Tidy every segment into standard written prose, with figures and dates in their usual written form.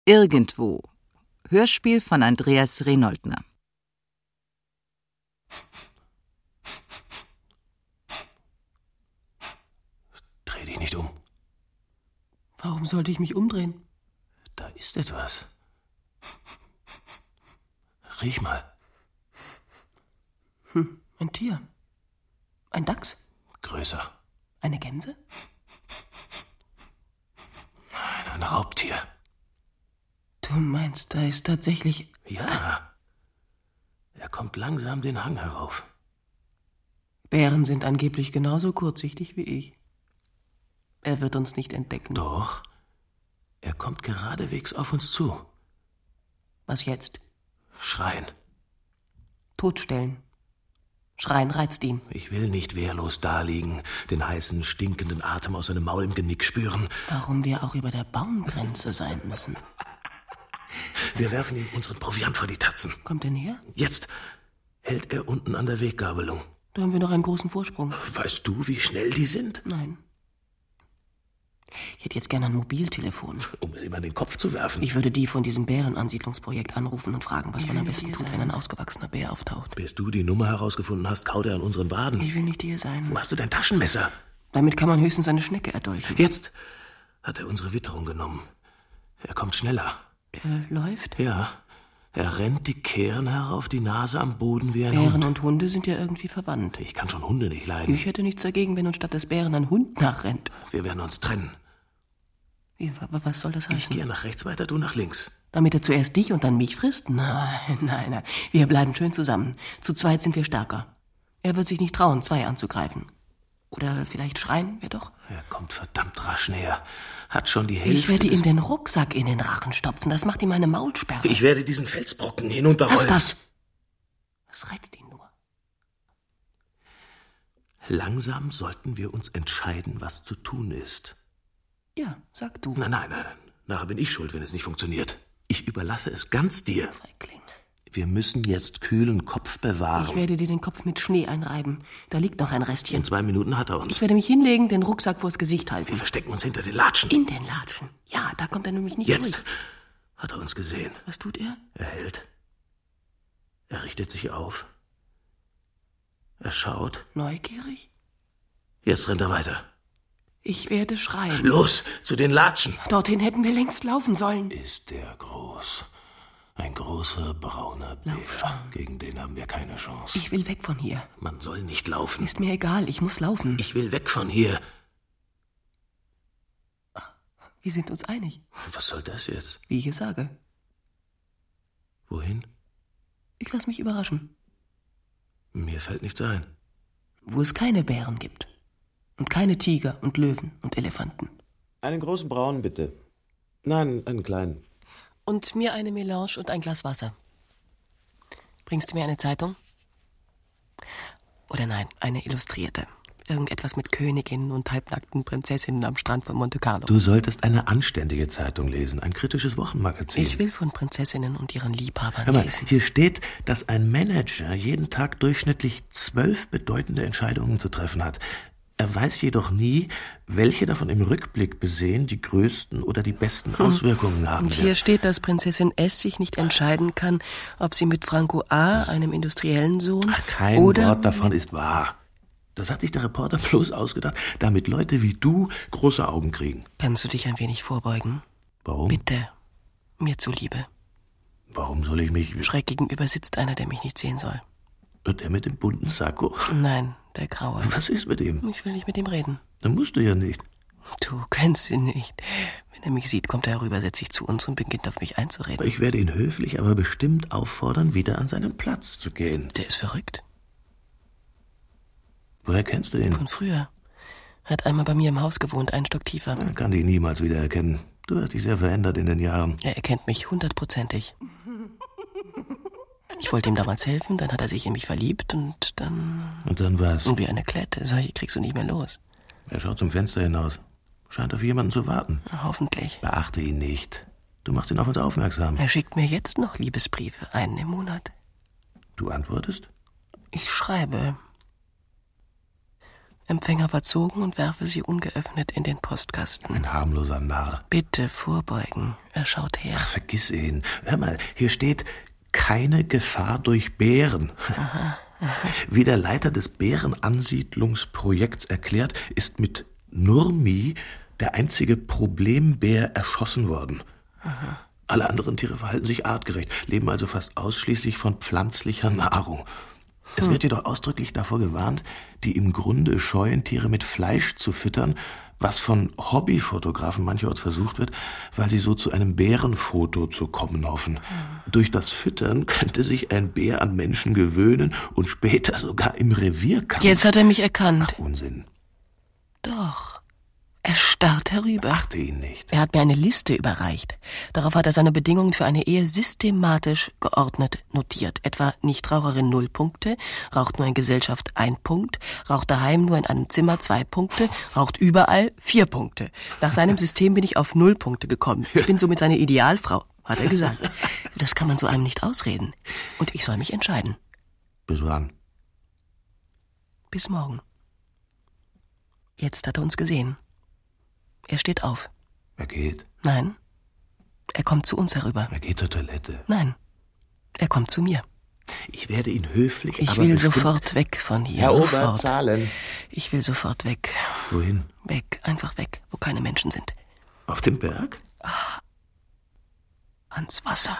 Irgendwo. Hörspiel von Andreas Renoldner. Dreh dich nicht um. Warum sollte ich mich umdrehen? Da ist etwas. Riech mal. Ein Tier. Ein Dachs? Größer. Eine Gänse? Nein, ein Raubtier. Du meinst, da ist tatsächlich... Ja. Er kommt langsam den Hang herauf. Bären sind angeblich genauso kurzsichtig wie ich. Er wird uns nicht entdecken. Doch. Er kommt geradewegs auf uns zu. Was jetzt? Schreien. Totstellen. Schreien reizt ihn. Ich will nicht wehrlos daliegen, den heißen, stinkenden Atem aus seinem Maul im Genick spüren. Warum wir auch über der Baumgrenze sein müssen. Wir werfen ihm unseren Proviant vor die Tatzen. Kommt er näher? Jetzt hält er unten an der Weggabelung. Da haben wir noch einen großen Vorsprung. Weißt du, wie schnell die sind? Nein. Ich hätte jetzt gerne ein Mobiltelefon. Um es ihm an den Kopf zu werfen. Ich würde die von diesem Bärenansiedlungsprojekt anrufen und fragen, was man am besten tut, wenn ein ausgewachsener Bär auftaucht. Bis du die Nummer herausgefunden hast, kaut er an unseren Waden. Ich will nicht hier sein. Wo hast du dein Taschenmesser? Damit kann man höchstens eine Schnecke erdolchen. Jetzt hat er unsere Witterung genommen. Er kommt schneller. Er läuft? Ja. Er rennt die Kehren herauf, die Nase am Boden wie ein Bären Hund. und Hunde sind ja irgendwie verwandt. Ich kann schon Hunde nicht leiden. Ich hätte nichts dagegen, wenn uns statt des Bären ein Hund nachrennt. Wir werden uns trennen. Wie, was soll das heißen? Ich gehe nach rechts weiter, du nach links. Damit er zuerst dich und dann mich frisst? Nein. Wir bleiben schön zusammen. Zu zweit sind wir stärker. Er wird sich nicht trauen, zwei anzugreifen. Oder vielleicht schreien wir doch? Er kommt verdammt rasch näher. Hat schon die Hälfte... Ich werde ihm den Rucksack in den Rachen stopfen. Das macht ihm eine Maulsperre. Ich werde diesen Felsbrocken hinunterrollen. Lass das! Was reizt ihn nur? Langsam sollten wir uns entscheiden, was zu tun ist. Ja, sag du. Nein. Nachher bin ich schuld, wenn es nicht funktioniert. Ich überlasse es ganz dir. Feigling. Wir müssen jetzt kühlen Kopf bewahren. Ich werde dir den Kopf mit Schnee einreiben. Da liegt noch ein Restchen. In 2 Minuten hat er uns. Ich werde mich hinlegen, den Rucksack vors Gesicht halten. Wir verstecken uns hinter den Latschen. In den Latschen? Ja, da kommt er nämlich nicht Jetzt durch. hat er uns gesehen. Was tut er? Er hält. Er richtet sich auf. Er schaut. Neugierig? Jetzt rennt er weiter. Ich werde schreien. Los, zu den Latschen. Dorthin hätten wir längst laufen sollen. Ist der groß. Ein großer, brauner Bär. Lauf schon. Gegen den haben wir keine Chance. Ich will weg von hier. Man soll nicht laufen. Ist mir egal, ich muss laufen. Ich will weg von hier. Wir sind uns einig. Was soll das jetzt? Wie ich es sage. Wohin? Ich lasse mich überraschen. Mir fällt nichts ein. Wo es keine Bären gibt. Und keine Tiger und Löwen und Elefanten. Einen großen braunen, bitte. Nein, einen kleinen. Und mir eine Melange und ein Glas Wasser. Bringst du mir eine Zeitung? Oder nein, eine illustrierte. Irgendetwas mit Königinnen und halbnackten Prinzessinnen am Strand von Monte Carlo. Du solltest eine anständige Zeitung lesen, ein kritisches Wochenmagazin. Ich will von Prinzessinnen und ihren Liebhabern Hör mal, lesen. hier steht, dass ein Manager jeden Tag durchschnittlich 12 bedeutende Entscheidungen zu treffen hat. Er weiß jedoch nie, welche davon im Rückblick besehen die größten oder die besten Auswirkungen haben Und hier wird. steht, dass Prinzessin S. sich nicht entscheiden kann, ob sie mit Franco A., einem industriellen Sohn, Kein oder... Wort davon ist wahr. Das hat sich der Reporter bloß ausgedacht, damit Leute wie du große Augen kriegen. Kannst du dich ein wenig vorbeugen? Warum? Bitte, mir zuliebe. Warum soll ich mich... Schräg gegenüber sitzt einer, der mich nicht sehen soll. Und der mit dem bunten Sakko? Nein, der Graue. Was ist mit ihm? Ich will nicht mit ihm reden. Dann musst du ja nicht. Du kennst ihn nicht. Wenn er mich sieht, kommt er herüber, setzt sich zu uns und beginnt auf mich einzureden. Ich werde ihn höflich, aber bestimmt auffordern, wieder an seinen Platz zu gehen. Der ist verrückt. Woher kennst du ihn? Von früher. Er hat einmal bei mir im Haus gewohnt, einen Stock tiefer. Er kann dich niemals wiedererkennen. Du hast dich sehr verändert in den Jahren. Er erkennt mich 100%. Ich wollte ihm damals helfen, dann hat er sich in mich verliebt und dann... Und dann was? Wie eine Klette. Solche kriegst du nicht mehr los. Er schaut zum Fenster hinaus. Scheint auf jemanden zu warten. Hoffentlich. Beachte ihn nicht. Du machst ihn auf uns aufmerksam. Er schickt mir jetzt noch Liebesbriefe, einen im Monat. Du antwortest? Ich schreibe. Empfänger verzogen und werfe sie ungeöffnet in den Postkasten. Ein harmloser Narr. Bitte vorbeugen. Er schaut her. Ach, vergiss ihn. Hör mal, hier steht, keine Gefahr durch Bären. Aha. Wie der Leiter des Bärenansiedlungsprojekts erklärt, ist mit Nurmi der einzige Problembär erschossen worden. Aha. Alle anderen Tiere verhalten sich artgerecht, leben also fast ausschließlich von pflanzlicher Nahrung. Es wird jedoch ausdrücklich davor gewarnt, die im Grunde scheuen Tiere mit Fleisch zu füttern, was von Hobbyfotografen mancherorts versucht wird, weil sie so zu einem Bärenfoto zu kommen hoffen. Durch das Füttern könnte sich ein Bär an Menschen gewöhnen und später sogar im Revierkampf... Jetzt hat er mich erkannt. Ach, Unsinn. Doch. Er starrt herüber. Achte ihn nicht. Er hat mir eine Liste überreicht. Darauf hat er seine Bedingungen für eine Ehe systematisch geordnet notiert. Etwa Nichtraucherin 0 Punkte, raucht nur in Gesellschaft 1 Punkt, raucht daheim nur in einem Zimmer 2 Punkte, raucht überall 4 Punkte. Nach seinem System bin ich auf 0 Punkte gekommen. Ich bin somit seine Idealfrau, hat er gesagt. Das kann man so einem nicht ausreden. Und ich soll mich entscheiden. Bis wann? Bis morgen. Jetzt hat er uns gesehen. Er steht auf. Er geht. Nein. Er kommt zu uns herüber. Er geht zur Toilette. Nein. Er kommt zu mir. Ich werde ihn höflich, Ich aber will bestimmt... sofort weg von hier. Herr Obert, Sofort. zahlen. Ich will sofort weg. Wohin? Weg. Einfach weg, wo keine Menschen sind. Auf den Berg? Ans Wasser.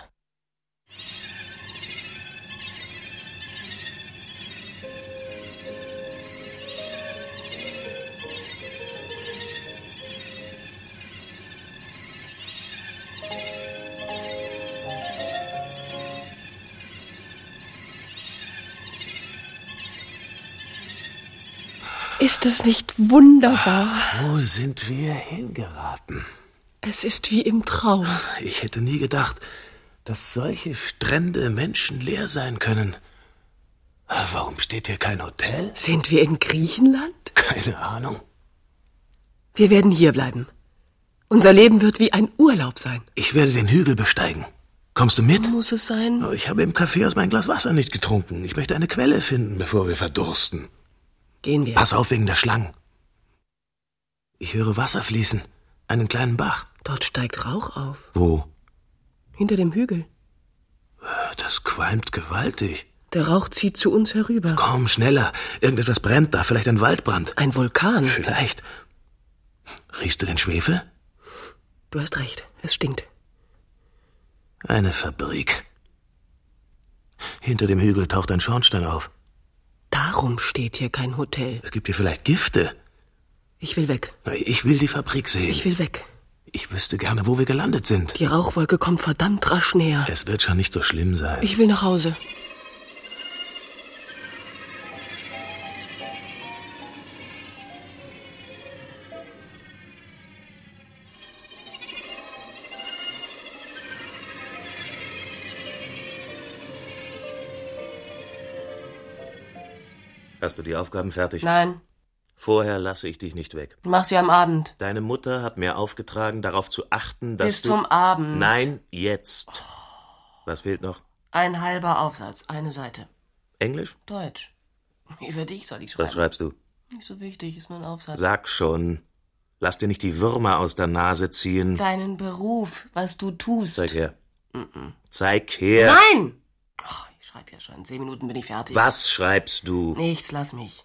Ist es nicht wunderbar? Wo sind wir hingeraten? Es ist wie im Traum. Ich hätte nie gedacht, dass solche Strände menschenleer sein können. Warum steht hier kein Hotel? Sind wir in Griechenland? Keine Ahnung. Wir werden hier bleiben. Unser Leben wird wie ein Urlaub sein. Ich werde den Hügel besteigen. Kommst du mit? Muss es sein? Ich habe im Café aus mein Glas Wasser nicht getrunken. Ich möchte eine Quelle finden, bevor wir verdursten. Gehen wir. Pass auf wegen der Schlangen. Ich höre Wasser fließen. Einen kleinen Bach. Dort steigt Rauch auf. Wo? Hinter dem Hügel. Das qualmt gewaltig. Der Rauch zieht zu uns herüber. Komm, schneller. Irgendetwas brennt da. Vielleicht ein Waldbrand. Ein Vulkan. Vielleicht. Riechst du den Schwefel? Du hast recht. Es stinkt. Eine Fabrik. Hinter dem Hügel taucht ein Schornstein auf. Darum steht hier kein Hotel. Es gibt hier vielleicht Gifte. Ich will weg. Ich will die Fabrik sehen. Ich will weg. Ich wüsste gerne, wo wir gelandet sind. Die Rauchwolke kommt verdammt rasch näher. Es wird schon nicht so schlimm sein. Ich will nach Hause. Hast du die Aufgaben fertig? Nein, Vorher lasse ich dich nicht weg. mach sie am Abend. Deine Mutter hat mir aufgetragen, darauf zu achten, dass Bis du... zum Abend. Nein, jetzt. Was fehlt noch? Ein halber Aufsatz, eine Seite. Englisch? Deutsch. Über dich soll ich schreiben. Was schreibst du? Nicht so wichtig, ist nur ein Aufsatz. Sag schon. Lass dir nicht die Würmer aus der Nase ziehen. Deinen Beruf, was du tust. Zeig her. Zeig her. Nein! Ach, ich schreibe ja schon. 10 Minuten bin ich fertig. Was schreibst du? Nichts, lass mich.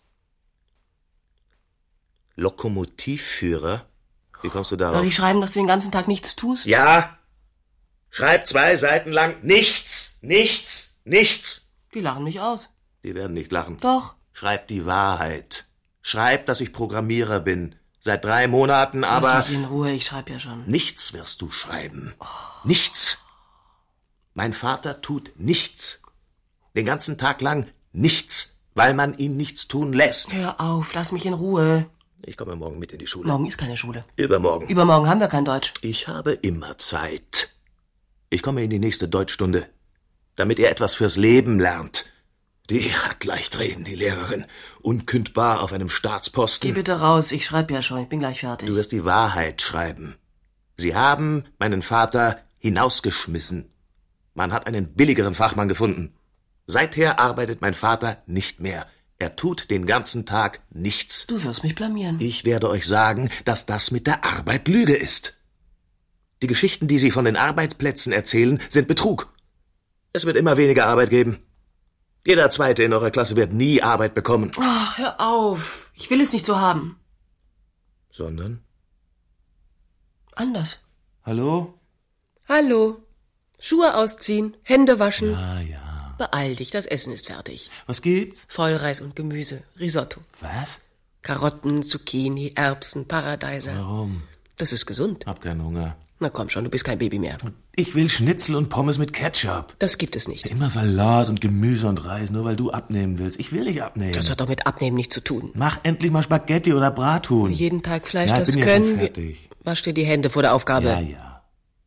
Lokomotivführer? Wie kommst du darauf? Soll ich schreiben, dass du den ganzen Tag nichts tust? Ja. Schreib 2 Seiten lang nichts, nichts, nichts. Die lachen mich aus. Die werden nicht lachen. Doch. Schreib die Wahrheit. Schreib, dass ich Programmierer bin. Seit 3 Monaten, aber... Lass mich in Ruhe, ich schreibe ja schon. Nichts wirst du schreiben. Nichts. Mein Vater tut nichts. Den ganzen Tag lang nichts, weil man ihn nichts tun lässt. Hör auf, lass mich in Ruhe. Ich komme morgen mit in die Schule. Morgen ist keine Schule. Übermorgen. Übermorgen haben wir kein Deutsch. Ich habe immer Zeit. Ich komme in die nächste Deutschstunde, damit ihr etwas fürs Leben lernt. Die hat leicht reden, die Lehrerin. Unkündbar auf einem Staatsposten. Geh bitte raus, ich schreibe ja schon, ich bin gleich fertig. Du wirst die Wahrheit schreiben. Sie haben meinen Vater hinausgeschmissen. Man hat einen billigeren Fachmann gefunden. Seither arbeitet mein Vater nicht mehr. Er tut den ganzen Tag nichts. Du wirst mich blamieren. Ich werde euch sagen, dass das mit der Arbeit Lüge ist. Die Geschichten, die Sie von den Arbeitsplätzen erzählen, sind Betrug. Es wird immer weniger Arbeit geben. Jeder Zweite in eurer Klasse wird nie Arbeit bekommen. Oh, hör auf. Ich will es nicht so haben. Sondern? Anders. Hallo? Hallo. Schuhe ausziehen, Hände waschen. Ja. Beeil dich, das Essen ist fertig. Was gibt's? Vollreis und Gemüse, Risotto. Was? Karotten, Zucchini, Erbsen, Paradeiser. Warum? Das ist gesund. Hab keinen Hunger. Na komm schon, du bist kein Baby mehr. Ich will Schnitzel und Pommes mit Ketchup. Das gibt es nicht. Immer Salat und Gemüse und Reis, nur weil du abnehmen willst. Ich will nicht abnehmen. Das hat doch mit Abnehmen nichts zu tun. Mach endlich mal Spaghetti oder Brathuhn. Jeden Tag Fleisch, Ja, ich das bin ja können schon wir. fertig. Wasch dir die Hände vor der Aufgabe. Ja.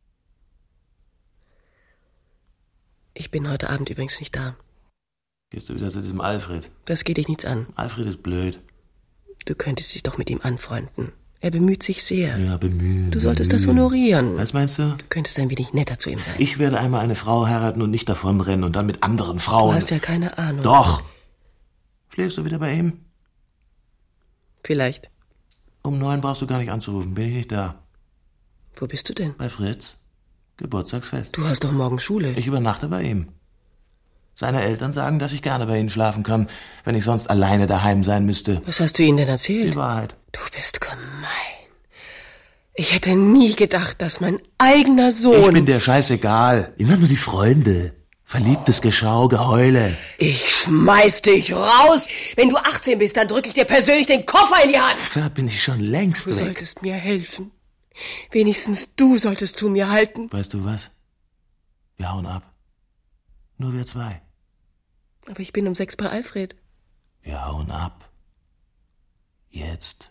Ich bin heute Abend übrigens nicht da. Gehst du wieder zu diesem Alfred? Das geht dich nichts an. Alfred ist blöd. Du könntest dich doch mit ihm anfreunden. Er bemüht sich sehr. Ja, bemühen. Du solltest das honorieren. Was meinst du? Du könntest ein wenig netter zu ihm sein. Ich werde einmal eine Frau heiraten und nicht davonrennen und dann mit anderen Frauen. Du hast ja keine Ahnung. Doch. Schläfst du wieder bei ihm? Vielleicht. Um 9 brauchst du gar nicht anzurufen. Bin ich nicht da. Wo bist du denn? Bei Fritz. Geburtstagsfest. Du hast doch morgen Schule. Ich übernachte bei ihm. Seine Eltern sagen, dass ich gerne bei ihnen schlafen kann, wenn ich sonst alleine daheim sein müsste. Was hast du ihnen denn erzählt? Die Wahrheit. Du bist gemein. Ich hätte nie gedacht, dass mein eigener Sohn... Ich bin dir scheißegal. Immer nur die Freunde. Verliebtes Geschau, Geheule. Ich schmeiß dich raus! Wenn du 18 bist, dann drück ich dir persönlich den Koffer in die Hand! Da bin ich schon längst Du weg. solltest mir helfen. Wenigstens du solltest zu mir halten. Weißt du was? Wir hauen ab. Nur wir zwei. Aber ich bin um 6 bei Alfred. Wir hauen ab. Jetzt.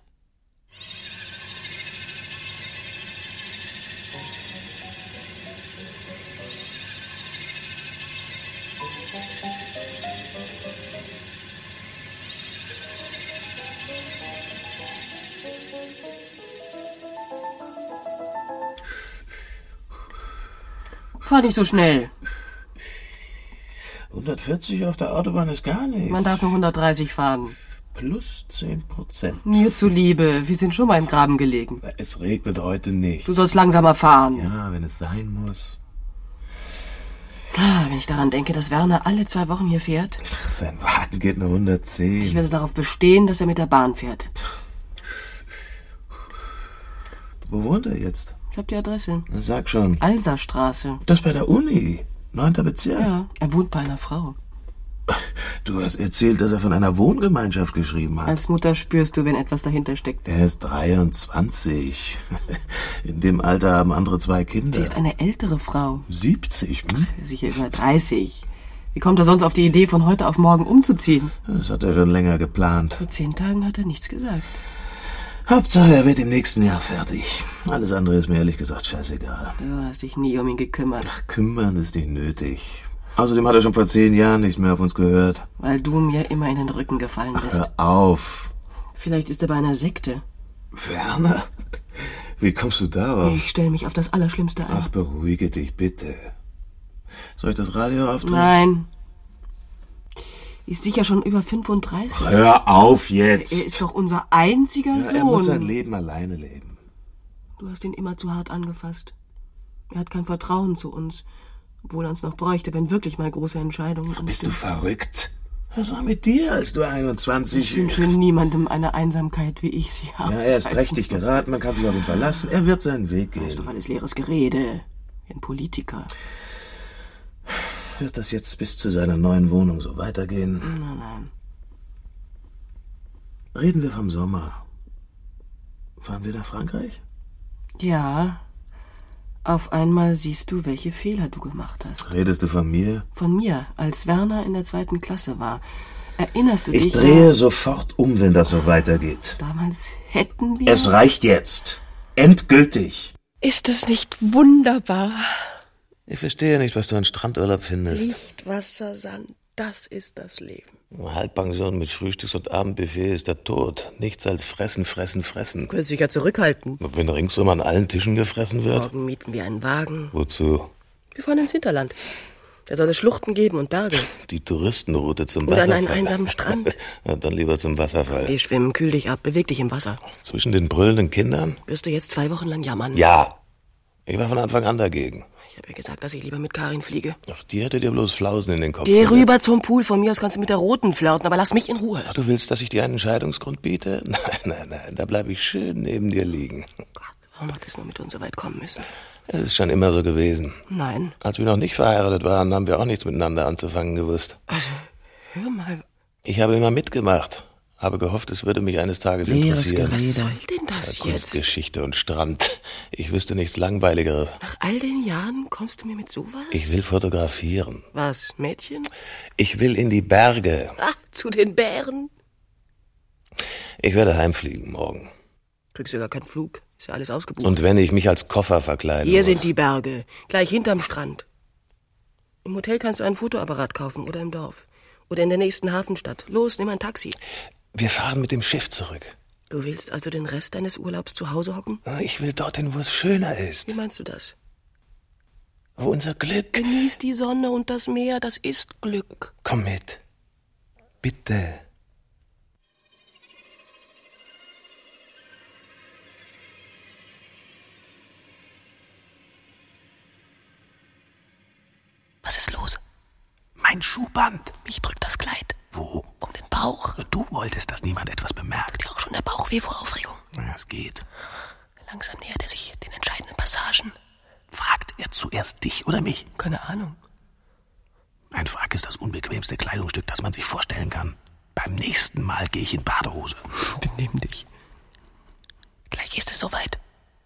Fahr nicht so schnell. 140 auf der Autobahn ist gar nichts. Man darf nur 130 fahren. Plus 10%. Mir zuliebe, wir sind schon mal im Graben gelegen. Es regnet heute nicht. Du sollst langsamer fahren. Ja, wenn es sein muss. Wenn ich daran denke, dass Werner alle 2 Wochen hier fährt. Sein Wagen geht nur 110. Ich werde darauf bestehen, dass er mit der Bahn fährt. Wo wohnt er jetzt? Ich hab die Adresse. Sag schon. Alserstraße. Das bei der Uni. 9. Bezirk. Ja, er wohnt bei einer Frau. Du hast erzählt, dass er von einer Wohngemeinschaft geschrieben hat. Als Mutter spürst du, wenn etwas dahinter steckt. Er ist 23. In dem Alter haben andere 2 Kinder. Sie ist eine ältere Frau. 70, hm? Sicher über 30. Wie kommt er sonst auf die Idee, von heute auf morgen umzuziehen? Das hat er schon länger geplant. Vor 10 Tagen hat er nichts gesagt. Hauptsache, er wird im nächsten Jahr fertig. Alles andere ist mir ehrlich gesagt scheißegal. Du hast dich nie um ihn gekümmert. Ach, kümmern ist nicht nötig. Außerdem hat er schon vor 10 Jahren nicht mehr auf uns gehört. Weil du mir immer in den Rücken gefallen bist. Hör auf. Vielleicht ist er bei einer Sekte. Werner? Wie kommst du darauf? Ich stelle mich auf das Allerschlimmste ein. Ach, beruhige dich bitte. Soll ich das Radio aufdrehen? Nein. Ist sicher schon über 35. Hör auf jetzt. Er ist doch unser einziger Sohn. Er muss sein Leben alleine leben. Du hast ihn immer zu hart angefasst. Er hat kein Vertrauen zu uns, obwohl er uns noch bräuchte, wenn wirklich mal große Entscheidungen sind. Bist du verrückt? Was war mit dir, als du 21... Ich wünsche niemandem eine Einsamkeit, wie ich sie habe. Ja, er ist prächtig geraten, man kann sich auf ihn verlassen. Er wird seinen Weg gehen. Das ist doch alles leeres Gerede. Wie ein Politiker. Wird das jetzt bis zu seiner neuen Wohnung so weitergehen? Nein. Reden wir vom Sommer. Fahren wir nach Frankreich? Ja. Auf einmal siehst du, welche Fehler du gemacht hast. Redest du von mir? Von mir, als Werner in der 2. Klasse war. Erinnerst du dich? Ich drehe sofort um, wenn das so weitergeht. Damals hätten wir... Es reicht jetzt. Endgültig. Ist es nicht wunderbar? Ich verstehe nicht, was du an Strandurlaub findest. Licht, Wasser, Sand, das ist das Leben. Halbpension mit Frühstücks- und Abendbuffet ist der Tod. Nichts als fressen, fressen, fressen. Du kannst dich ja zurückhalten. Wenn ringsum an allen Tischen gefressen wird? Morgen mieten wir einen Wagen. Wozu? Wir fahren ins Hinterland. Da soll es Schluchten geben und Berge. Die Touristenroute zum Oder Wasserfall. an einen einsamen Strand. Ja, dann lieber zum Wasserfall. Geh schwimmen, kühl dich ab, beweg dich im Wasser. Zwischen den brüllenden Kindern? Wirst du jetzt 2 Wochen lang jammern? Ja. Ich war von Anfang an dagegen. Ich habe ja gesagt, dass ich lieber mit Karin fliege. Ach, die hätte dir bloß Flausen in den Kopf Geh gesetzt. rüber zum Pool, von mir aus kannst du mit der Roten flirten, aber lass mich in Ruhe. Ach, du willst, dass ich dir einen Scheidungsgrund biete? Nein, da bleib ich schön neben dir liegen. Gott, warum hat es nur mit uns so weit kommen müssen? Es ist schon immer so gewesen. Nein. Als wir noch nicht verheiratet waren, haben wir auch nichts miteinander anzufangen gewusst. Also, hör mal. Ich habe immer mitgemacht, habe gehofft, es würde mich eines Tages interessieren. Was soll denn das jetzt? Kunstgeschichte und Strand. Ich wüsste nichts Langweiligeres. Nach all den Jahren kommst du mir mit sowas? Ich will fotografieren. Was, Mädchen? Ich will in die Berge. Ach, zu den Bären? Ich werde heimfliegen morgen. Kriegst du gar keinen Flug. Ist ja alles ausgebucht. Und wenn ich mich als Koffer verkleiden Hier muss. sind die Berge, gleich hinterm Strand. Im Hotel kannst du einen Fotoapparat kaufen oder im Dorf. Oder in der nächsten Hafenstadt. Los, nimm ein Taxi. Wir fahren mit dem Schiff zurück. Du willst also den Rest deines Urlaubs zu Hause hocken? Ich will dorthin, wo es schöner ist. Wie meinst du das? Wo unser Glück... Genieß die Sonne und das Meer, das ist Glück. Komm mit. Bitte. Was ist los? Mein Schuhband. Mich drückt das Kleid. Wo? Um den Bauch. Du wolltest, dass niemand etwas bemerkt. Tut dir auch schon der Bauch weh vor Aufregung? Ja, es geht. Langsam nähert er sich den entscheidenden Passagen. Fragt er zuerst dich oder mich? Keine Ahnung. Ein Frack ist das unbequemste Kleidungsstück, das man sich vorstellen kann. Beim nächsten Mal gehe ich in Badehose. Benimm dich. Gleich ist es soweit.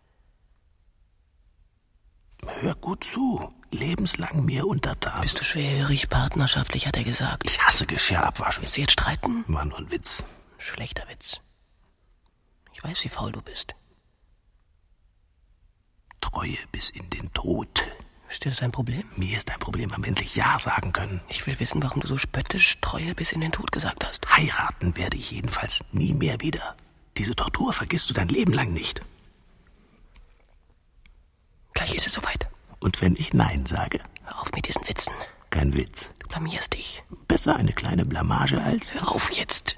Hör gut zu. Lebenslang mir untertan. Bist du schwerhörig, partnerschaftlich, hat er gesagt. Ich hasse Geschirr abwaschen. Willst du jetzt streiten? War nur ein Witz. Schlechter Witz. Ich weiß, wie faul du bist. Treue bis in den Tod. Ist dir das ein Problem? Mir ist ein Problem, am endlich Ja sagen können. Ich will wissen, warum du so spöttisch Treue bis in den Tod gesagt hast. Heiraten werde ich jedenfalls nie mehr wieder. Diese Tortur vergisst du dein Leben lang nicht. Gleich ist es soweit. Und wenn ich Nein sage? Hör auf mit diesen Witzen. Kein Witz. Du blamierst dich. Besser eine kleine Blamage als... Hör auf jetzt.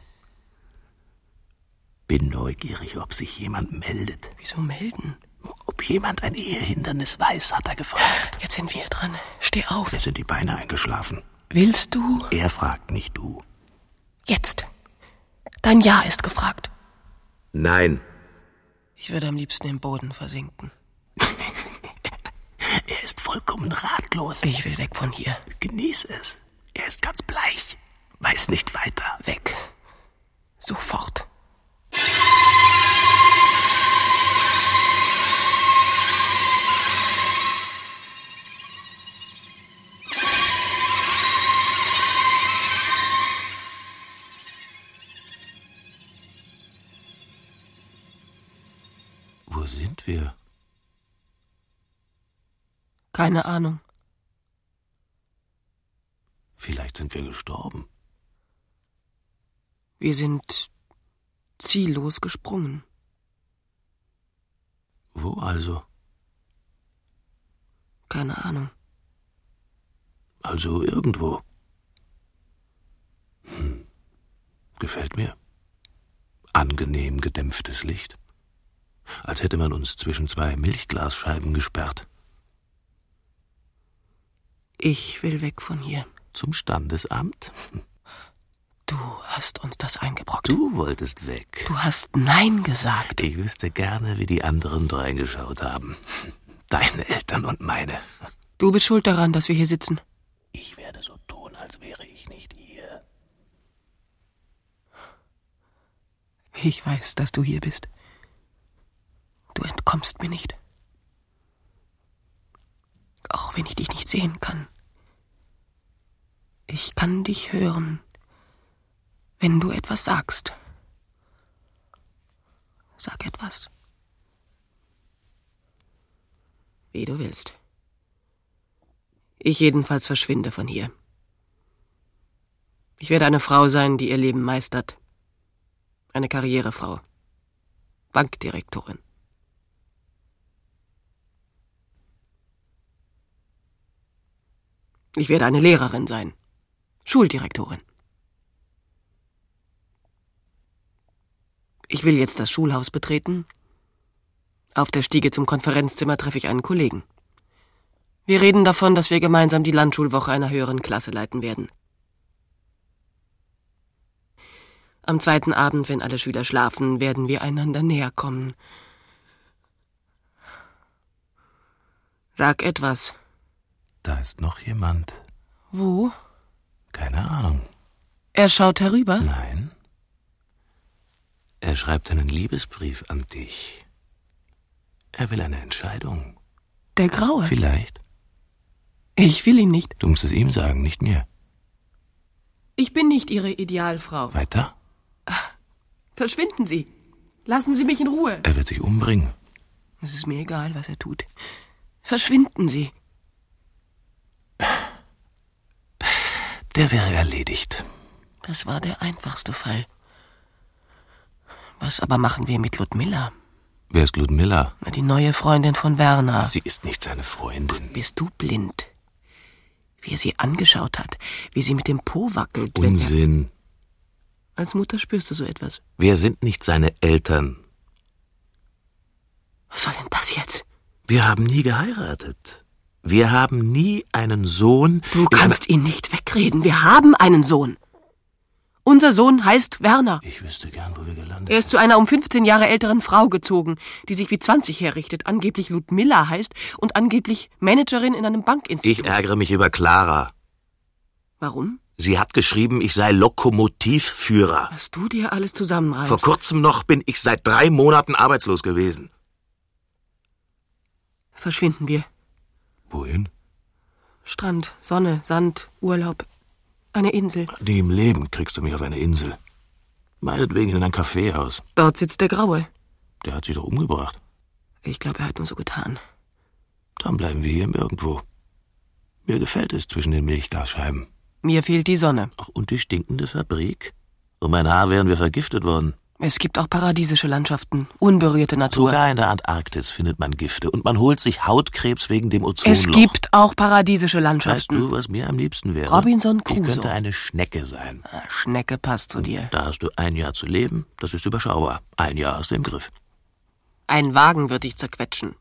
Bin neugierig, ob sich jemand meldet. Wieso melden? Ob jemand ein Ehehindernis weiß, hat er gefragt. Jetzt sind wir dran. Steh auf. Mir sind die Beine eingeschlafen. Willst du? Er fragt, nicht du. Jetzt. Dein Ja ist gefragt. Nein. Ich würde am liebsten im Boden versinken. Er ist vollkommen ratlos. Ich will weg von hier. Genieß es. Er ist ganz bleich. Weiß nicht weiter. Weg. Sofort. Wo sind wir? Keine Ahnung. Vielleicht sind wir gestorben. Wir sind ziellos gesprungen. Wo also? Keine Ahnung. Also irgendwo. Gefällt mir. Angenehm gedämpftes Licht. Als hätte man uns zwischen 2 Milchglasscheiben gesperrt. Ich will weg von hier. Zum Standesamt? Du hast uns das eingebrockt. Du wolltest weg. Du hast Nein gesagt. Ich wüsste gerne, wie die anderen reingeschaut haben. Deine Eltern und meine. Du bist schuld daran, dass wir hier sitzen. Ich werde so tun, als wäre ich nicht hier. Ich weiß, dass du hier bist. Du entkommst mir nicht. Auch wenn ich dich nicht sehen kann. Ich kann dich hören, wenn du etwas sagst. Sag etwas. Wie du willst. Ich jedenfalls verschwinde von hier. Ich werde eine Frau sein, die ihr Leben meistert. Eine Karrierefrau. Bankdirektorin. Ich werde eine Lehrerin sein. Schuldirektorin. Ich will jetzt das Schulhaus betreten. Auf der Stiege zum Konferenzzimmer treffe ich einen Kollegen. Wir reden davon, dass wir gemeinsam die Landschulwoche einer höheren Klasse leiten werden. Am zweiten Abend, wenn alle Schüler schlafen, werden wir einander näher kommen. Sag etwas. Da ist noch jemand. Wo? Keine Ahnung. Er schaut herüber? Nein. Er schreibt einen Liebesbrief an dich. Er will eine Entscheidung. Der Graue? Vielleicht. Ich will ihn nicht. Du musst es ihm sagen, nicht mir. Ich bin nicht Ihre Idealfrau. Weiter? Verschwinden Sie. Lassen Sie mich in Ruhe. Er wird sich umbringen. Es ist mir egal, was er tut. Verschwinden Sie. Der wäre erledigt. Das war der einfachste Fall. Was aber machen wir mit Ludmilla? Wer ist Ludmilla? Die neue Freundin von Werner. Sie ist nicht seine Freundin. Bist du blind? Wie er sie angeschaut hat, wie sie mit dem Po wackelt. Unsinn. Als Mutter spürst du so etwas. Wir sind nicht seine Eltern. Was soll denn das jetzt? Wir haben nie geheiratet. Wir haben nie einen Sohn. Du kannst ihn nicht wegreden. Wir haben einen Sohn. Unser Sohn heißt Werner. Ich wüsste gern, wo wir gelandet Er ist zu einer um 15 Jahre älteren Frau gezogen, die sich wie 20 herrichtet, angeblich Ludmilla heißt und angeblich Managerin in einem Bankinstitut. Ich ärgere mich über Clara. Warum? Sie hat geschrieben, ich sei Lokomotivführer. Was du dir alles zusammenreimst. Vor kurzem noch bin ich seit 3 Monaten arbeitslos gewesen. Verschwinden wir. Wohin? Strand, Sonne, Sand, Urlaub. Eine Insel. Nie im Leben kriegst du mich auf eine Insel. Meinetwegen in ein Kaffeehaus. Dort sitzt der Graue. Der hat sich doch umgebracht. Ich glaube, er hat nur so getan. Dann bleiben wir hier im Irgendwo. Mir gefällt es zwischen den Milchglasscheiben. Mir fehlt die Sonne. Ach, und die stinkende Fabrik? Um ein Haar wären wir vergiftet worden. Es gibt auch paradiesische Landschaften, unberührte Natur. Sogar in der Antarktis findet man Gifte und man holt sich Hautkrebs wegen dem Ozonloch. Es gibt auch paradiesische Landschaften. Weißt du, was mir am liebsten wäre? Robinson Crusoe. Ich könnte eine Schnecke sein. Schnecke passt zu dir. Da hast du 1 Jahr zu leben, das ist überschaubar. 1 Jahr hast du im Griff. Ein Wagen wird dich zerquetschen.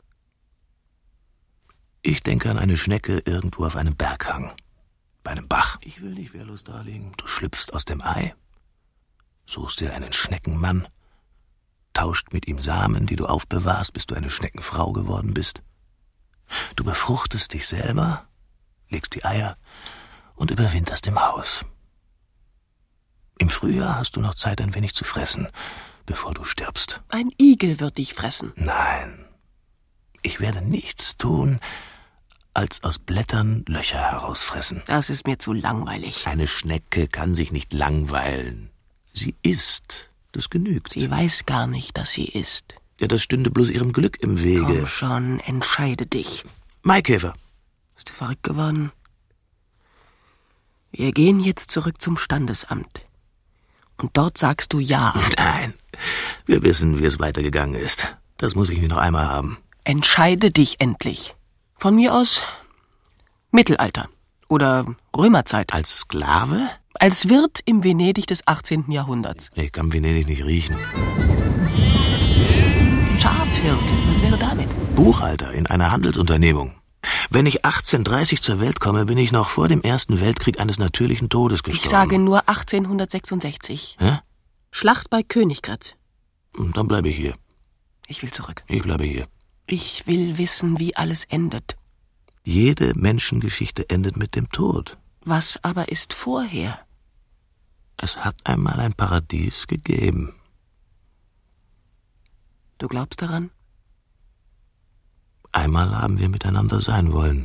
Ich denke an eine Schnecke irgendwo auf einem Berghang. Bei einem Bach. Ich will nicht wehrlos daliegen. Du schlüpfst aus dem Ei, suchst dir einen Schneckenmann, tauscht mit ihm Samen, die du aufbewahrst, bis du eine Schneckenfrau geworden bist. Du befruchtest dich selber, legst die Eier und überwinterst im Haus. Im Frühjahr hast du noch Zeit, ein wenig zu fressen, bevor du stirbst. Ein Igel wird dich fressen. Nein, ich werde nichts tun, als aus Blättern Löcher herausfressen. Das ist mir zu langweilig. Eine Schnecke kann sich nicht langweilen. Sie isst, das genügt. Sie weiß gar nicht, dass sie isst. Ja, das stünde bloß ihrem Glück im Wege. Komm schon, entscheide dich. Maikäfer. Bist du verrückt geworden? Wir gehen jetzt zurück zum Standesamt. Und dort sagst du ja. Nein, wir wissen, wie es weitergegangen ist. Das muss ich nicht noch einmal haben. Entscheide dich endlich. Von mir aus Mittelalter oder Römerzeit. Als Sklave? Als Wirt im Venedig des 18. Jahrhunderts. Ich kann Venedig nicht riechen. Schafhirt, was wäre damit? Buchhalter in einer Handelsunternehmung. Wenn ich 1830 zur Welt komme, bin ich noch vor dem Ersten Weltkrieg eines natürlichen Todes gestorben. Ich sage nur 1866. Hä? Schlacht bei Königgrätz. Und dann bleibe ich hier. Ich will zurück. Ich bleibe hier. Ich will wissen, wie alles endet. Jede Menschengeschichte endet mit dem Tod. Was aber ist vorher? Es hat einmal ein Paradies gegeben. Du glaubst daran? Einmal haben wir miteinander sein wollen.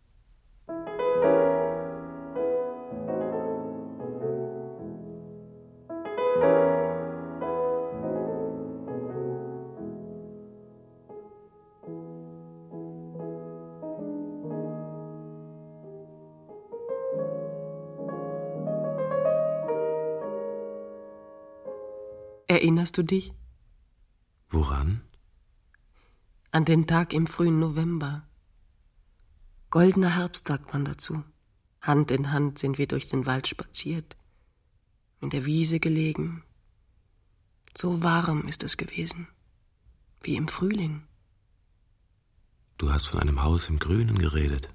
Erinnerst du dich? Woran? An den Tag im frühen November. Goldener Herbst, sagt man dazu. Hand in Hand sind wir durch den Wald spaziert, in der Wiese gelegen. So warm ist es gewesen, wie im Frühling. Du hast von einem Haus im Grünen geredet.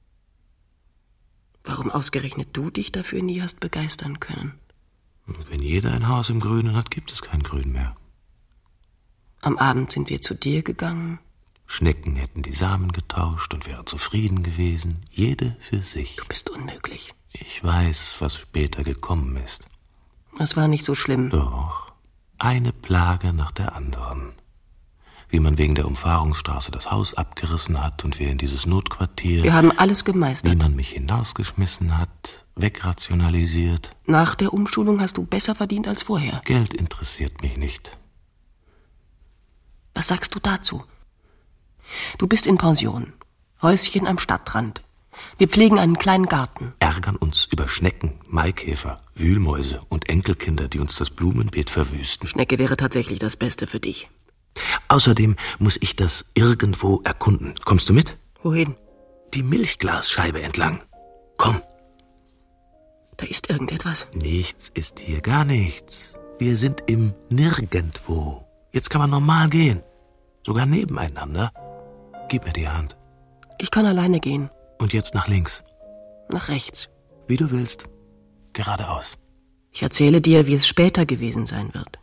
Warum ausgerechnet du dich dafür nie hast begeistern können? Und wenn jeder ein Haus im Grünen hat, gibt es kein Grün mehr. Am Abend sind wir zu dir gegangen. Schnecken hätten die Samen getauscht und wären zufrieden gewesen, jede für sich. Du bist unmöglich. Ich weiß, was später gekommen ist. Das war nicht so schlimm. Doch, eine Plage nach der anderen. Wie man wegen der Umfahrungsstraße das Haus abgerissen hat und wir in dieses Notquartier... Wir haben alles gemeistert. Wie man mich hinausgeschmissen hat, wegrationalisiert. Nach der Umschulung hast du besser verdient als vorher. Geld interessiert mich nicht. Was sagst du dazu? Du bist in Pension, Häuschen am Stadtrand. Wir pflegen einen kleinen Garten. Ärgern uns über Schnecken, Maikäfer, Wühlmäuse und Enkelkinder, die uns das Blumenbeet verwüsten. Schnecke wäre tatsächlich das Beste für dich. Außerdem muss ich das irgendwo erkunden. Kommst du mit? Wohin? Die Milchglasscheibe entlang. Komm. Da ist irgendetwas. Nichts ist hier, gar nichts. Wir sind im Nirgendwo. Jetzt kann man normal gehen. Sogar nebeneinander. Gib mir die Hand. Ich kann alleine gehen. Und jetzt nach links. Nach rechts. Wie du willst. Geradeaus. Ich erzähle dir, wie es später gewesen sein wird.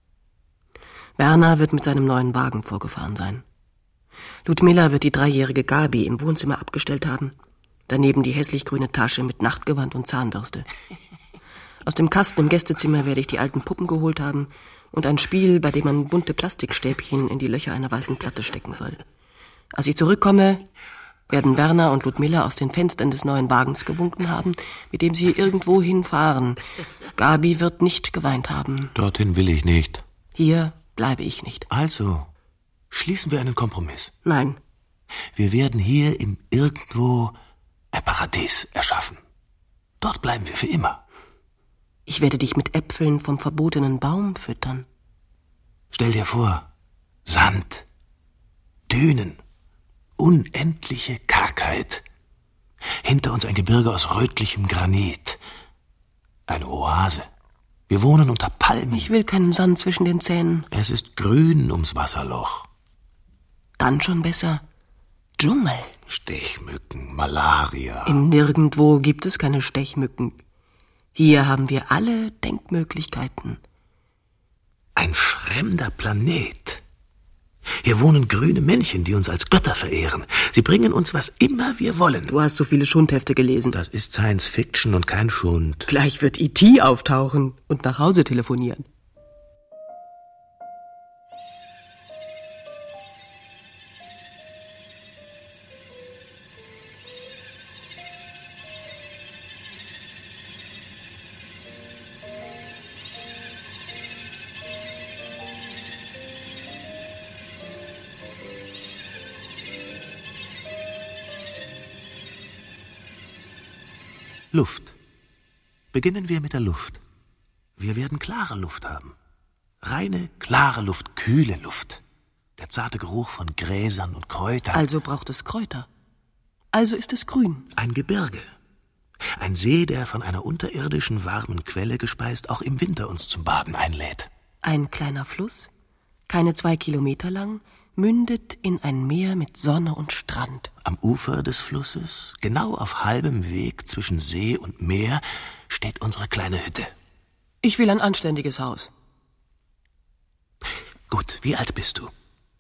Werner wird mit seinem neuen Wagen vorgefahren sein. Ludmilla wird die 3-jährige Gabi im Wohnzimmer abgestellt haben. Daneben die hässlich grüne Tasche mit Nachtgewand und Zahnbürste. Aus dem Kasten im Gästezimmer werde ich die alten Puppen geholt haben und ein Spiel, bei dem man bunte Plastikstäbchen in die Löcher einer weißen Platte stecken soll. Als ich zurückkomme, werden Werner und Ludmilla aus den Fenstern des neuen Wagens gewunken haben, mit dem sie irgendwo hinfahren. Gabi wird nicht geweint haben. Dorthin will ich nicht. Hier bleibe ich nicht. Also, schließen wir einen Kompromiss. Nein. Wir werden hier im Irgendwo ein Paradies erschaffen. Dort bleiben wir für immer. Ich werde dich mit Äpfeln vom verbotenen Baum füttern. Stell dir vor, Sand, Dünen, unendliche Kargheit. Hinter uns ein Gebirge aus rötlichem Granit. Eine Oase. Wir wohnen unter Palmen. Ich will keinen Sand zwischen den Zähnen. Es ist grün ums Wasserloch. Dann schon besser Dschungel. Stechmücken, Malaria. In Nirgendwo gibt es keine Stechmücken. Hier haben wir alle Denkmöglichkeiten. Ein fremder Planet. Hier wohnen grüne Männchen, die uns als Götter verehren. Sie bringen uns, was immer wir wollen. Du hast so viele Schundhefte gelesen. Das ist Science Fiction und kein Schund. Gleich wird E.T. auftauchen und nach Hause telefonieren. Luft. Beginnen wir mit der Luft. Wir werden klare Luft haben. Reine, klare Luft, kühle Luft. Der zarte Geruch von Gräsern und Kräutern. Also braucht es Kräuter. Also ist es grün. Ein Gebirge. Ein See, der von einer unterirdischen warmen Quelle gespeist auch im Winter uns zum Baden einlädt. Ein kleiner Fluss, keine 2 Kilometer lang, mündet in ein Meer mit Sonne und Strand. Am Ufer des Flusses, genau auf halbem Weg zwischen See und Meer, steht unsere kleine Hütte. Ich will ein anständiges Haus. Gut, wie alt bist du?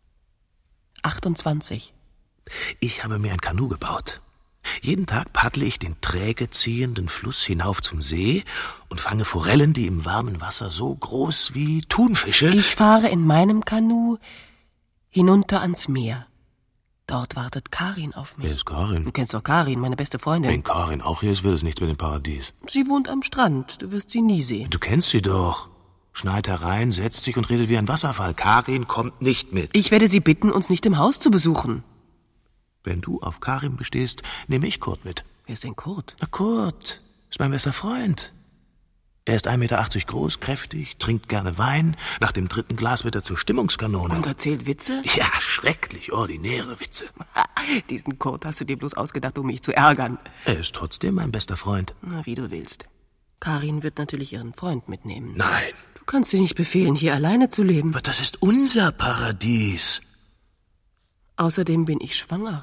28. Ich habe mir ein Kanu gebaut. Jeden Tag paddle ich den träge ziehenden Fluss hinauf zum See und fange Forellen, die im warmen Wasser so groß wie Thunfische... Ich fahre in meinem Kanu hinunter ans Meer. Dort wartet Karin auf mich. Wer ist Karin? Du kennst doch Karin, meine beste Freundin. Wenn Karin auch hier ist, wird es nichts mit dem Paradies. Sie wohnt am Strand, du wirst sie nie sehen. Du kennst sie doch. Schneit herein, setzt sich und redet wie ein Wasserfall. Karin kommt nicht mit. Ich werde sie bitten, uns nicht im Haus zu besuchen. Wenn du auf Karin bestehst, nehme ich Kurt mit. Wer ist denn Kurt? Na, Kurt ist mein bester Freund. Er ist 1,80 Meter groß, kräftig, trinkt gerne Wein. Nach dem 3. Glas wird er zur Stimmungskanone. Und erzählt Witze? Ja, schrecklich ordinäre Witze. Diesen Code hast du dir bloß ausgedacht, um mich zu ärgern. Er ist trotzdem mein bester Freund. Na, wie du willst. Karin wird natürlich ihren Freund mitnehmen. Nein. Du kannst dir nicht befehlen, hier alleine zu leben. Aber das ist unser Paradies. Außerdem bin ich schwanger.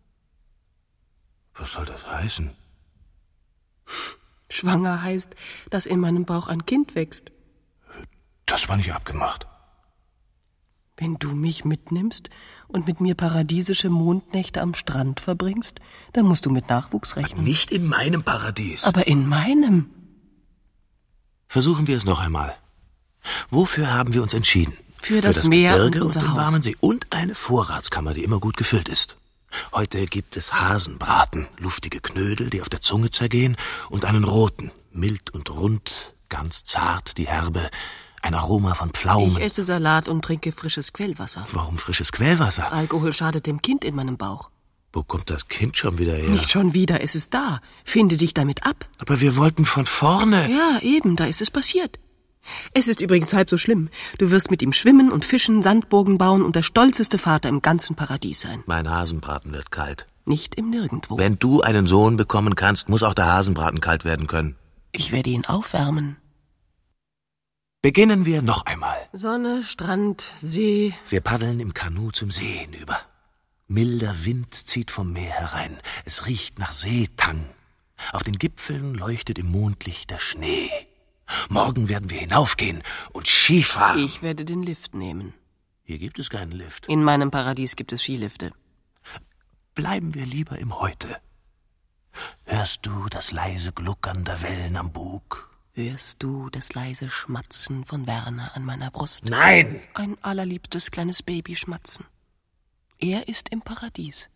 Was soll das heißen? Schwanger heißt, dass in meinem Bauch ein Kind wächst. Das war nicht abgemacht. Wenn du mich mitnimmst und mit mir paradiesische Mondnächte am Strand verbringst, dann musst du mit Nachwuchs rechnen. Nicht in meinem Paradies. Aber in meinem. Versuchen wir es noch einmal. Wofür haben wir uns entschieden? Für das Meer Gebirge und unser den Haus. warmen See und eine Vorratskammer, die immer gut gefüllt ist. Heute gibt es Hasenbraten, luftige Knödel, die auf der Zunge zergehen, und einen roten, mild und rund, ganz zart, die Herbe, ein Aroma von Pflaumen. Ich esse Salat und trinke frisches Quellwasser. Warum frisches Quellwasser? Alkohol schadet dem Kind in meinem Bauch. Wo kommt das Kind schon wieder her? Nicht schon wieder, es ist da. Finde dich damit ab. Aber wir wollten von vorne. Ja, eben, da ist es passiert. Es ist übrigens halb so schlimm. Du wirst mit ihm schwimmen und fischen, Sandburgen bauen und der stolzeste Vater im ganzen Paradies sein. Mein Hasenbraten wird kalt. Nicht im Nirgendwo. Wenn du einen Sohn bekommen kannst, muss auch der Hasenbraten kalt werden können. Ich werde ihn aufwärmen. Beginnen wir noch einmal. Sonne, Strand, See. Wir paddeln im Kanu zum See hinüber. Milder Wind zieht vom Meer herein. Es riecht nach Seetang. Auf den Gipfeln leuchtet im Mondlicht der Schnee. Morgen werden wir hinaufgehen und Skifahren. Ich werde den Lift nehmen. Hier gibt es keinen Lift. In meinem Paradies gibt es Skilifte. Bleiben wir lieber im Heute. Hörst du das leise Gluckern der Wellen am Bug? Hörst du das leise Schmatzen von Werner an meiner Brust? Nein! Ein allerliebstes kleines Baby schmatzen. Er ist im Paradies.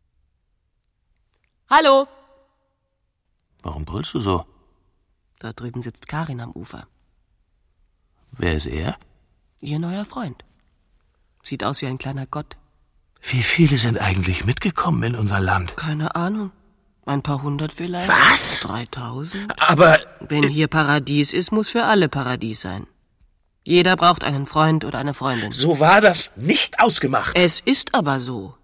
Hallo! Warum brüllst du so? Da drüben sitzt Karin am Ufer. Wer ist er? Ihr neuer Freund. Sieht aus wie ein kleiner Gott. Wie viele sind eigentlich mitgekommen in unser Land? Keine Ahnung. Ein paar hundert vielleicht. Was? 3000. Aber... Wenn hier Paradies ist, muss für alle Paradies sein. Jeder braucht einen Freund oder eine Freundin. So war das nicht ausgemacht. Es ist aber so.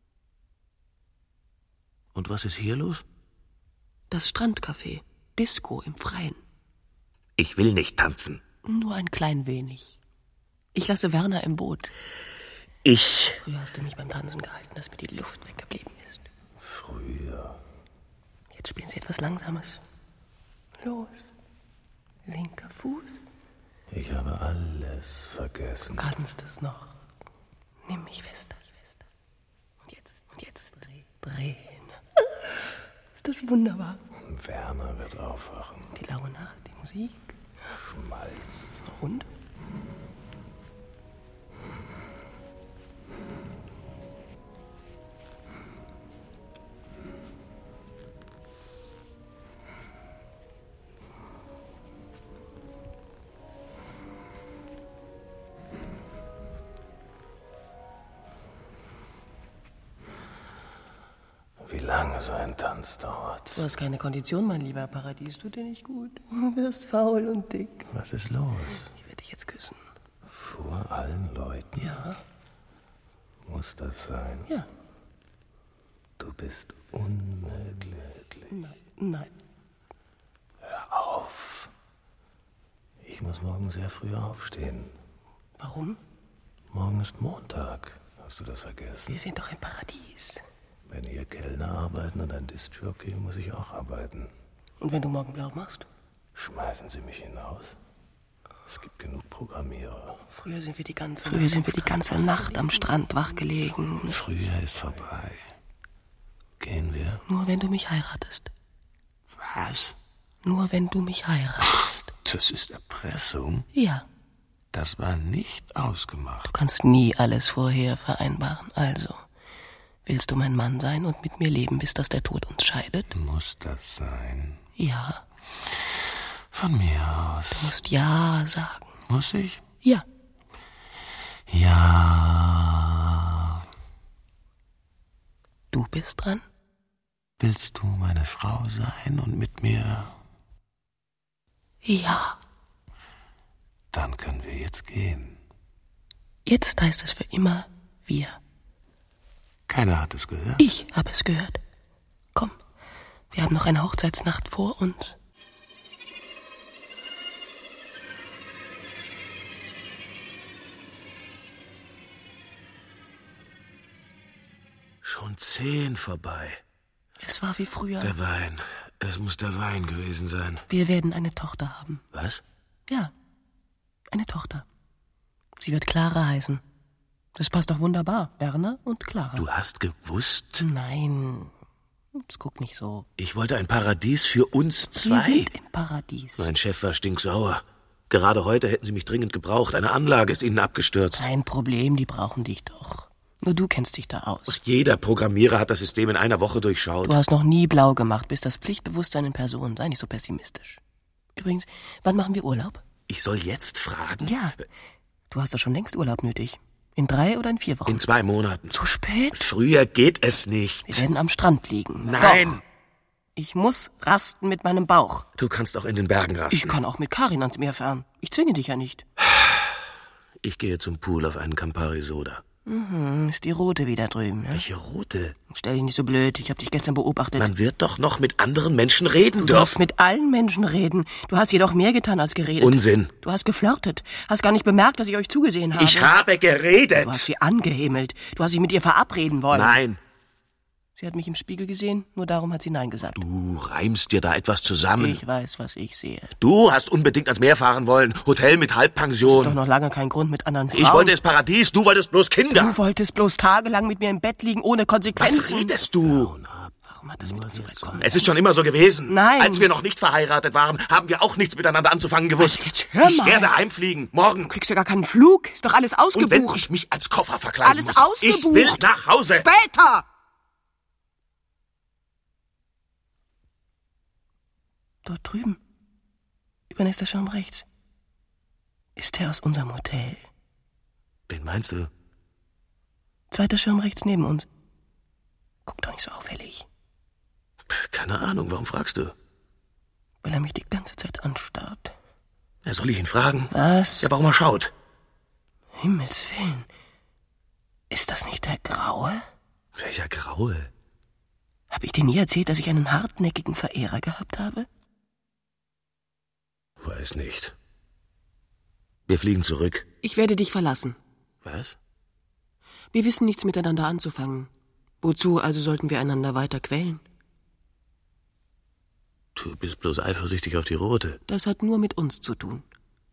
Und was ist hier los? Das Strandcafé. Disco im Freien. Ich will nicht tanzen. Nur ein klein wenig. Ich lasse Werner im Boot. Früher hast du mich beim Tanzen gehalten, dass mir die Luft weggeblieben ist. Früher. Jetzt spielen sie etwas Langsames. Los. Linker Fuß. Ich habe alles vergessen. Du kannst es noch. Nimm mich fester. Und jetzt drehen. Ist das wunderbar. Werner wird aufwachen. Die laue Nacht, die Musik. Schmalz. Und? Wie lange so ein Tanz dauert. Du hast keine Kondition, mein lieber. Paradies tut dir nicht gut. Du wirst faul und dick. Was ist los? Ich werde dich jetzt küssen. Vor allen Leuten? Ja. Muss das sein? Ja. Du bist unmöglich. Nein. Hör auf. Ich muss morgen sehr früh aufstehen. Warum? Morgen ist Montag. Hast du das vergessen? Wir sind doch im Paradies. Wenn hier Kellner arbeiten und ein Diskjockey, muss ich auch arbeiten. Und wenn du morgen blau machst? Schmeißen Sie mich hinaus? Es gibt genug Programmierer. Früher sind wir die ganze Nacht am Strand wachgelegen. Frühjahr ist vorbei. Gehen wir? Nur wenn du mich heiratest. Was? Nur wenn du mich heiratest. Das ist Erpressung. Ja. Das war nicht ausgemacht. Du kannst nie alles vorher vereinbaren. Also, willst du mein Mann sein und mit mir leben, bis dass der Tod uns scheidet? Muss das sein? Ja. Von mir aus. Du musst Ja sagen. Muss ich? Ja. Ja. Du bist dran? Willst du meine Frau sein und mit mir? Ja. Dann können wir jetzt gehen. Jetzt heißt es für immer wir. Keiner hat es gehört. Ich habe es gehört. Komm, wir haben noch eine Hochzeitsnacht vor uns. Schon 10 vorbei. Es war wie früher. Der Wein. Es muss der Wein gewesen sein. Wir werden eine Tochter haben. Was? Ja, eine Tochter. Sie wird Clara heißen. Das passt doch wunderbar, Werner und Clara. Du hast gewusst? Nein, das guck nicht so. Ich wollte ein Paradies für uns 2. Wir sind im Paradies. Mein Chef war stinksauer. Gerade heute hätten sie mich dringend gebraucht. Eine Anlage ist ihnen abgestürzt. Kein Problem, die brauchen dich doch. Nur du kennst dich da aus. Jeder Programmierer hat das System in einer Woche durchschaut. Du hast noch nie blau gemacht, bist das Pflichtbewusstsein in Person. Sei nicht so pessimistisch. Übrigens, wann machen wir Urlaub? Ich soll jetzt fragen? Ja, du hast doch schon längst Urlaub nötig. In 3 oder in 4 Wochen? In 2 Monaten. Zu spät? Früher geht es nicht. Wir werden am Strand liegen. Nein! Doch. Ich muss rasten mit meinem Bauch. Du kannst auch in den Bergen rasten. Ich kann auch mit Karin ans Meer fahren. Ich zwinge dich ja nicht. Ich gehe zum Pool auf einen Campari Soda. Ist die Rote wieder drüben, ja? Welche Rote? Stell dich nicht so blöd, ich habe dich gestern beobachtet. Man wird doch noch mit anderen Menschen reden Du dürfen. darfst mit allen Menschen reden. Du hast jedoch mehr getan als geredet. Unsinn. Du hast geflirtet. Hast gar nicht bemerkt, dass ich euch zugesehen habe. Ich habe geredet. Du hast sie angehimmelt. Du hast dich mit ihr verabreden wollen. Nein. Sie hat mich im Spiegel gesehen, nur darum hat sie Nein gesagt. Du reimst dir da etwas zusammen. Ich weiß, was ich sehe. Du hast unbedingt ans Meer fahren wollen. Hotel mit Das Halbpension. ist doch noch lange kein Grund mit anderen Frauen. Ich wollte das Paradies, du wolltest bloß Kinder. Du wolltest bloß tagelang mit mir im Bett liegen, ohne Konsequenzen. Was redest du? Warum hat das mit dir bekommen? Es ist schon immer so gewesen. Nein. Als wir noch nicht verheiratet waren, haben wir auch nichts miteinander anzufangen gewusst. Jetzt hör Ich mal. werde heimfliegen. Morgen. Du kriegst ja gar keinen Flug. Ist doch alles Und wenn ausgebucht. ich mich als Koffer verkleiden Alles muss. ausgebucht. Ich will nach Hause. Später! Dort drüben, über nächster Schirm rechts, ist der aus unserem Hotel. Wen meinst du? 2. Schirm rechts neben uns. Guck doch nicht so auffällig, Keine Ahnung, warum fragst du? weil er mich die ganze Zeit anstarrt. Ja, soll ich ihn fragen? Was? Ja, warum er schaut? Himmels Willen. Ist das nicht der Graue? Welcher Graue? Hab ich dir nie erzählt, dass ich einen hartnäckigen Verehrer gehabt habe? Weiß nicht. Wir fliegen zurück. Ich werde dich verlassen. Was? Wir wissen nichts miteinander anzufangen. Wozu also sollten wir einander weiter quälen? Du bist bloß eifersüchtig auf die Rote. Das hat nur mit uns zu tun.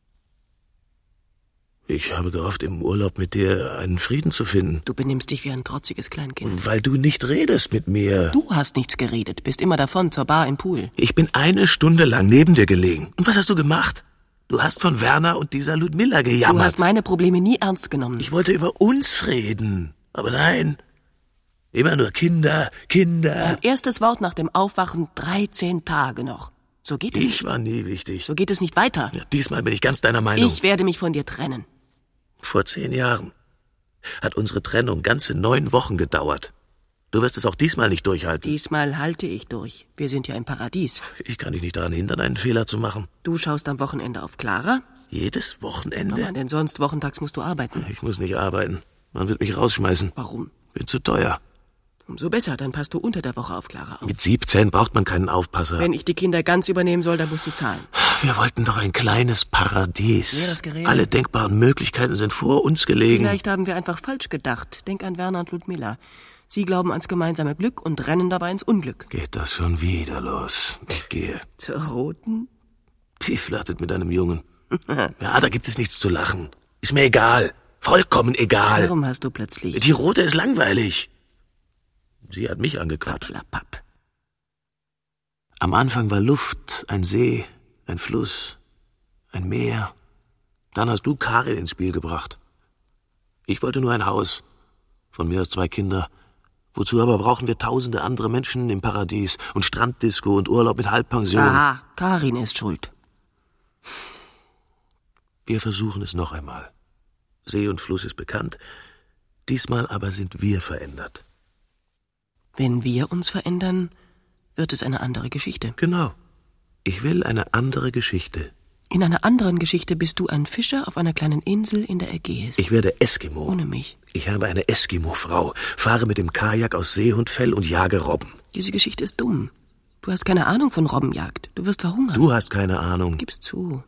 Ich habe gehofft, im Urlaub mit dir einen Frieden zu finden. Du benimmst dich wie ein trotziges Kleinkind. Weil du nicht redest mit mir. Du hast nichts geredet, bist immer davon zur Bar im Pool. Ich bin 1 Stunde lang neben dir gelegen. Und was hast du gemacht? Du hast von Werner und dieser Ludmilla gejammert. Du hast meine Probleme nie ernst genommen. Ich wollte über uns reden. Aber nein. Immer nur Kinder, Kinder. Mein erstes Wort nach dem Aufwachen 13 Tage noch. So geht es Ich nicht. war nie wichtig. So geht es nicht weiter. Ja, diesmal bin ich ganz deiner Meinung. Ich werde mich von dir trennen. Vor 10 Jahren hat unsere Trennung ganze 9 Wochen gedauert. Du wirst es auch diesmal nicht durchhalten. Diesmal halte ich durch. Wir sind ja im Paradies. Ich kann dich nicht daran hindern, einen Fehler zu machen. Du schaust am Wochenende auf Clara. Jedes Wochenende? Aber denn sonst wochentags musst du arbeiten. Ich muss nicht arbeiten. Man wird mich rausschmeißen. Warum? Bin zu teuer. Umso besser, dann passt du unter der Woche auf Clara auf. Mit 17 braucht man keinen Aufpasser. Wenn ich die Kinder ganz übernehmen soll, dann musst du zahlen. Wir wollten doch ein kleines Paradies. Ja, das Gerede. Alle denkbaren Möglichkeiten sind vor uns gelegen. Vielleicht haben wir einfach falsch gedacht. Denk an Werner und Ludmilla. Sie glauben ans gemeinsame Glück und rennen dabei ins Unglück. Geht das schon wieder los? Ich gehe. Zur Roten? Sie flirtet mit einem Jungen. Ja, da gibt es nichts zu lachen. Ist mir egal. Vollkommen egal. Warum hast du plötzlich... Die Rote ist langweilig. Sie hat mich angequatscht. Papp. Am Anfang war Luft, ein See, ein Fluss, ein Meer. Dann hast du Karin ins Spiel gebracht. Ich wollte nur ein Haus. Von mir aus 2 Kinder. Wozu aber brauchen wir tausende andere Menschen im Paradies und Stranddisco und Urlaub mit Halbpension? Aha, Karin ist schuld. Wir versuchen es noch einmal. See und Fluss ist bekannt. Diesmal aber sind wir verändert. Wenn wir uns verändern, wird es eine andere Geschichte. Genau. Ich will eine andere Geschichte. In einer anderen Geschichte bist du ein Fischer auf einer kleinen Insel in der Ägäis. Ich werde Eskimo. Ohne mich. Ich habe eine Eskimo-Frau, fahre mit dem Kajak aus Seehundfell und jage Robben. Diese Geschichte ist dumm. Du hast keine Ahnung von Robbenjagd. Du wirst verhungern. Du hast keine Ahnung. Gib's zu.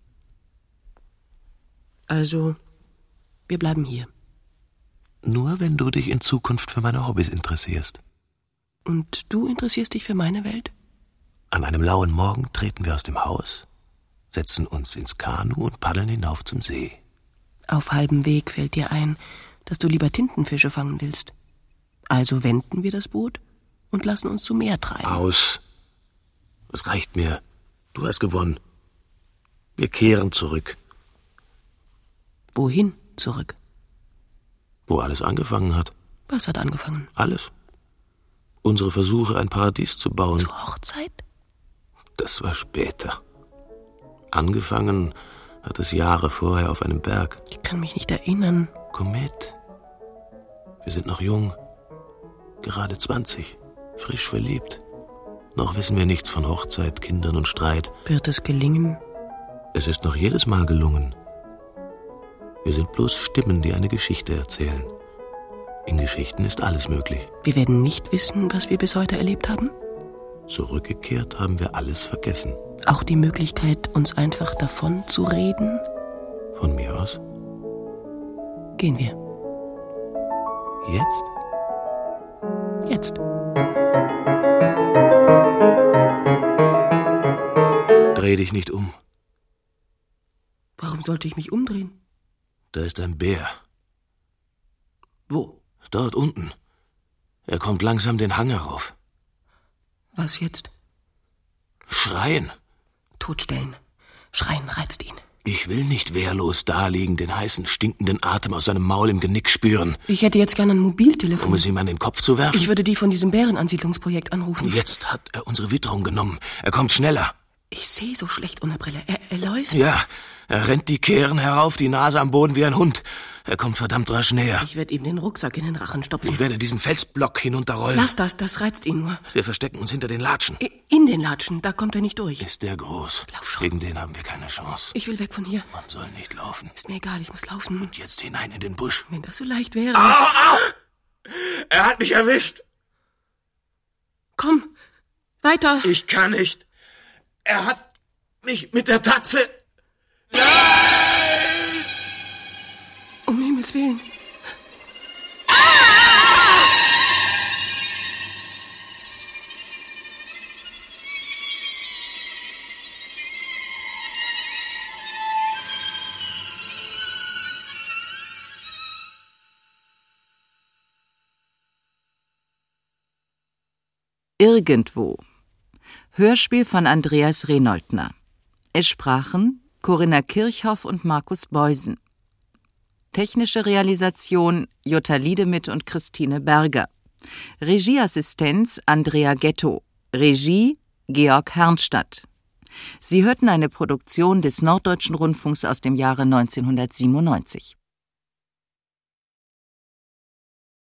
Also, wir bleiben hier. Nur wenn du dich in Zukunft für meine Hobbys interessierst. Und du interessierst dich für meine Welt? An einem lauen Morgen treten wir aus dem Haus, setzen uns ins Kanu und paddeln hinauf zum See. Auf halbem Weg fällt dir ein, dass du lieber Tintenfische fangen willst. Also wenden wir das Boot und lassen uns zum Meer treiben. Aus. Das reicht mir. Du hast gewonnen. Wir kehren zurück. Wohin zurück? Wo alles angefangen hat. Was hat angefangen? Alles. Unsere Versuche, ein Paradies zu bauen. Zur Hochzeit? Das war später. Angefangen hat es Jahre vorher auf einem Berg. Ich kann mich nicht erinnern. Komm mit. Wir sind noch jung. Gerade 20. Frisch verliebt. Noch wissen wir nichts von Hochzeit, Kindern und Streit. Wird es gelingen? Es ist noch jedes Mal gelungen. Wir sind bloß Stimmen, die eine Geschichte erzählen. In Geschichten ist alles möglich. Wir werden nicht wissen, was wir bis heute erlebt haben? Zurückgekehrt haben wir alles vergessen. Auch die Möglichkeit, uns einfach davon zu reden? Von mir aus? Gehen wir. Jetzt? Jetzt. Dreh dich nicht um. Warum sollte ich mich umdrehen? Da ist ein Bär. Wo? Dort unten. Er kommt langsam den Hang herauf. Was jetzt? Schreien. Totstellen. Schreien reizt ihn. Ich will nicht wehrlos daliegen, den heißen, stinkenden Atem aus seinem Maul im Genick spüren. Ich hätte jetzt gerne ein Mobiltelefon. Um es ihm an den Kopf zu werfen? Ich würde die von diesem Bärenansiedlungsprojekt anrufen. Jetzt hat er unsere Witterung genommen. Er kommt schneller. Ich sehe so schlecht ohne Brille. Er läuft? Ja, er rennt die Kehren herauf, die Nase am Boden wie ein Hund. Er kommt verdammt rasch näher. Ich werde ihm den Rucksack in den Rachen stopfen. Ich werde diesen Felsblock hinunterrollen. Lass das reizt ihn nur. Wir verstecken uns hinter den Latschen. In den Latschen, da kommt er nicht durch. Ist der groß? Lauf schon. Gegen den haben wir keine Chance. Ich will weg von hier. Man soll nicht laufen. Ist mir egal, ich muss laufen. Und jetzt hinein in den Busch. Wenn das so leicht wäre. Au! Er hat mich erwischt. Komm, weiter. Ich kann nicht. Er hat mich mit der Tatze. Um Himmels Willen. Irgendwo. Hörspiel von Andreas Renoldner. Es sprachen Corinna Kirchhoff und Markus Beusen. Technische Realisation Jutta Liedemith und Christine Berger. Regieassistenz Andrea Ghetto. Regie Georg Herrnstadt. Sie hörten eine Produktion des Norddeutschen Rundfunks aus dem Jahre 1997.